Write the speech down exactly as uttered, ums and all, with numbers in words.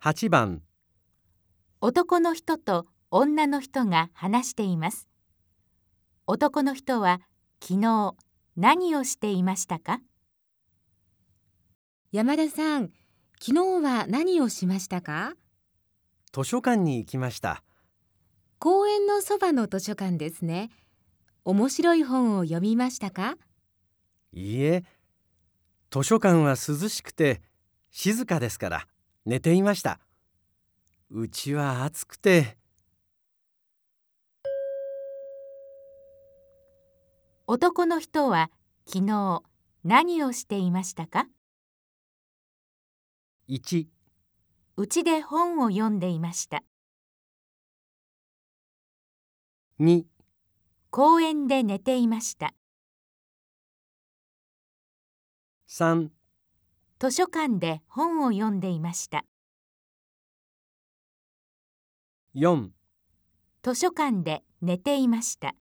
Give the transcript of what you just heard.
はちばん、 男の人と女の人が話しています。男の人は昨日何をしていましたか？ 山田さん、昨日は何をしましたか？ 図書館に行きました。 公園のそばの図書館ですね。面白い本を読みましたか？ いいえ、図書館は涼しくて静かですから寝ていました。うちは暑くて。 男の人は昨日何をしていましたか？ いち、 うちで本を読んでいました。 に、 公園で寝ていました。 さん、 図書館で本を読んでいました。 よん、 図書館で寝ていました。